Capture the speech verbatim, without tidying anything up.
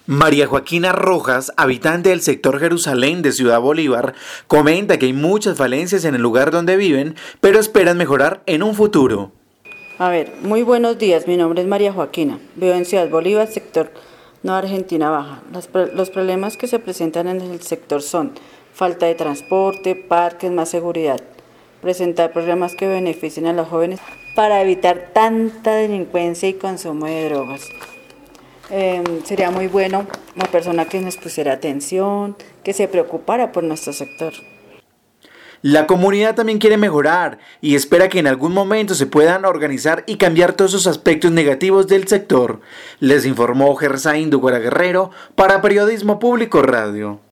María Joaquina Rojas, habitante del sector Jerusalén de Ciudad Bolívar, comenta que hay muchas falencias en el lugar donde viven, pero esperan mejorar en un futuro. A ver, muy buenos días, mi nombre es María Joaquina, vivo en Ciudad Bolívar, sector Nueva Argentina Baja. Los, los problemas que se presentan en el sector son falta de transporte, parques, más seguridad, presentar programas que beneficien a los jóvenes para evitar tanta delincuencia y consumo de drogas. Eh, sería muy bueno una persona que nos pusiera atención, que se preocupara por nuestro sector. La comunidad también quiere mejorar y espera que en algún momento se puedan organizar y cambiar todos esos aspectos negativos del sector. Les informó Gersaín Dugora Guerrero para Periodismo Público Radio.